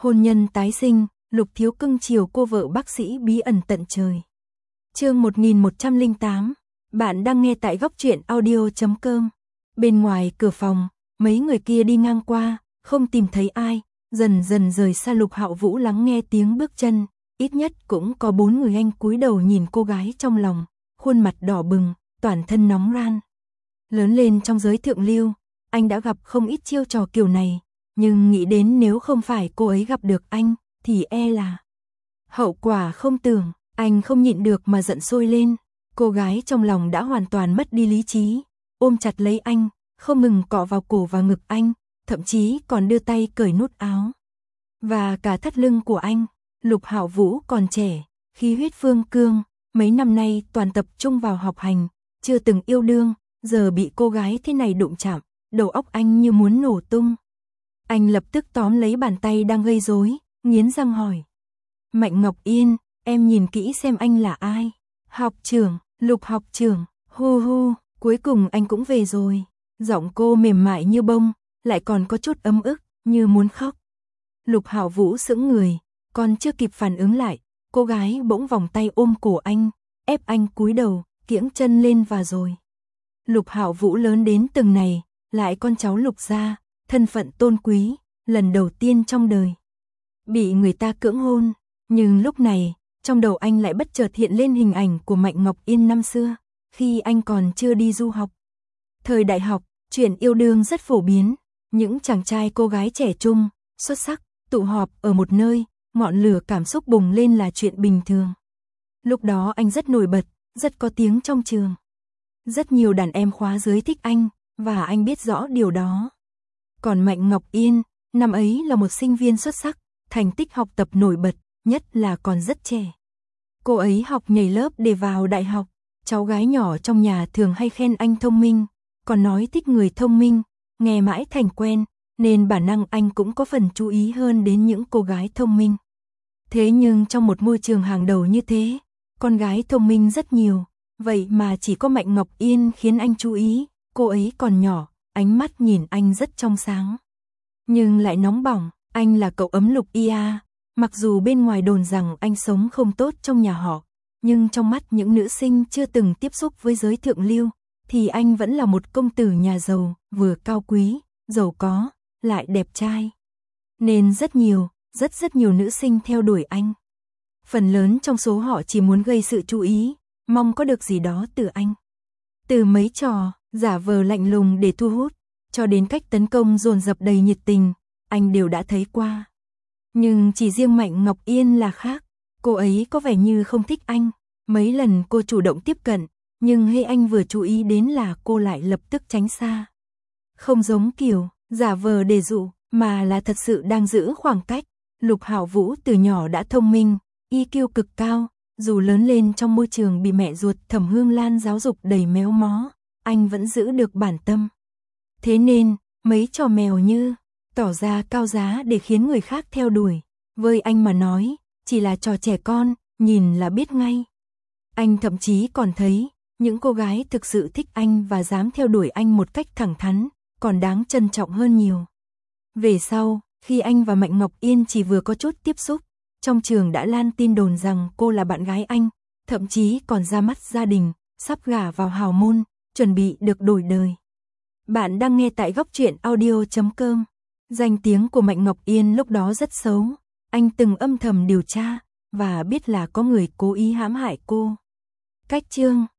Hôn nhân tái sinh, Lục Thiếu cưng chiều cô vợ bác sĩ bí ẩn tận trời. Chương 1108, bạn đang nghe tại góc truyện audio.com. Bên ngoài cửa phòng, mấy người kia đi ngang qua, không tìm thấy ai, dần dần rời xa Lục Hạo Vũ lắng nghe tiếng bước chân, ít nhất cũng có 4 người. Anh cúi đầu nhìn cô gái trong lòng, khuôn mặt đỏ bừng, toàn thân nóng ran. Lớn lên trong giới thượng lưu, anh đã gặp không ít chiêu trò kiểu này, nhưng nghĩ đến nếu không phải cô ấy gặp được anh, thì e là hậu quả không tưởng, anh không nhịn được mà giận sôi lên. Cô gái trong lòng đã hoàn toàn mất đi lý trí, ôm chặt lấy anh, không ngừng cọ vào cổ và ngực anh, thậm chí còn đưa tay cởi nút áo và cả thắt lưng của anh. Lục Hạo Vũ còn trẻ, khí huyết phương cương, mấy năm nay toàn tập trung vào học hành, chưa từng yêu đương, giờ bị cô gái thế này đụng chạm, đầu óc anh như muốn nổ tung. Anh lập tức tóm lấy bàn tay đang gây rối, nghiến răng hỏi: Mạnh Ngọc Yên, em nhìn kỹ xem anh là ai? Học trưởng, Lục học trưởng, hu hu, cuối cùng anh cũng về rồi. Giọng cô mềm mại như bông, lại còn có chút ấm ức, như muốn khóc. Lục Hạo Vũ sững người, còn chưa kịp phản ứng lại, cô gái bỗng vòng tay ôm cổ anh, ép anh cúi đầu, kiễng chân lên và rồi. Lục Hạo Vũ lớn đến từng này, lại con cháu Lục gia, thân phận tôn quý, lần đầu tiên trong đời bị người ta cưỡng hôn, nhưng lúc này, trong đầu anh lại bất chợt hiện lên hình ảnh của Mạnh Ngọc Yên năm xưa, khi anh còn chưa đi du học. Thời đại học, chuyện yêu đương rất phổ biến, những chàng trai cô gái trẻ trung, xuất sắc, tụ họp ở một nơi, ngọn lửa cảm xúc bùng lên là chuyện bình thường. Lúc đó anh rất nổi bật, rất có tiếng trong trường. Rất nhiều đàn em khóa dưới thích anh, và anh biết rõ điều đó. Còn Mạnh Ngọc Yên, năm ấy là một sinh viên xuất sắc, thành tích học tập nổi bật, nhất là còn rất trẻ. Cô ấy học nhảy lớp để vào đại học, cháu gái nhỏ trong nhà thường hay khen anh thông minh, còn nói thích người thông minh, nghe mãi thành quen, nên bản năng anh cũng có phần chú ý hơn đến những cô gái thông minh. Thế nhưng trong một môi trường hàng đầu như thế, con gái thông minh rất nhiều, vậy mà chỉ có Mạnh Ngọc Yên khiến anh chú ý. Cô ấy còn nhỏ, ánh mắt nhìn anh rất trong sáng, nhưng lại nóng bỏng. Anh là cậu ấm Lục Ia, mặc dù bên ngoài đồn rằng anh sống không tốt trong nhà họ, nhưng trong mắt những nữ sinh chưa từng tiếp xúc với giới thượng lưu, thì anh vẫn là một công tử nhà giàu, vừa cao quý, giàu có, lại đẹp trai. Nên rất nhiều nữ sinh theo đuổi anh. Phần lớn trong số họ chỉ muốn gây sự chú ý, mong có được gì đó từ anh. Từ mấy trò giả vờ lạnh lùng để thu hút, cho đến cách tấn công dồn dập đầy nhiệt tình, anh đều đã thấy qua. Nhưng chỉ riêng Mạnh Ngọc Yên là khác, cô ấy có vẻ như không thích anh. Mấy lần cô chủ động tiếp cận, nhưng hễ anh vừa chú ý đến là cô lại lập tức tránh xa. Không giống kiểu giả vờ để dụ, mà là thật sự đang giữ khoảng cách. Lục Hạo Vũ từ nhỏ đã thông minh, IQ cực cao, dù lớn lên trong môi trường bị mẹ ruột Thẩm Hương Lan giáo dục đầy méo mó, anh vẫn giữ được bản tâm. Thế nên, mấy trò mèo như tỏ ra cao giá để khiến người khác theo đuổi, với anh mà nói, chỉ là trò trẻ con, nhìn là biết ngay. Anh thậm chí còn thấy, những cô gái thực sự thích anh và dám theo đuổi anh một cách thẳng thắn, còn đáng trân trọng hơn nhiều. Về sau, khi anh và Mạnh Ngọc Yên chỉ vừa có chút tiếp xúc, trong trường đã lan tin đồn rằng cô là bạn gái anh, thậm chí còn ra mắt gia đình, sắp gả vào hào môn, chuẩn bị được đổi đời. Bạn đang nghe tại góc truyện audio.com. Danh tiếng của Mạnh Ngọc Yên lúc đó rất xấu, anh từng âm thầm điều tra, và biết là có người cố ý hãm hại cô. Cách chương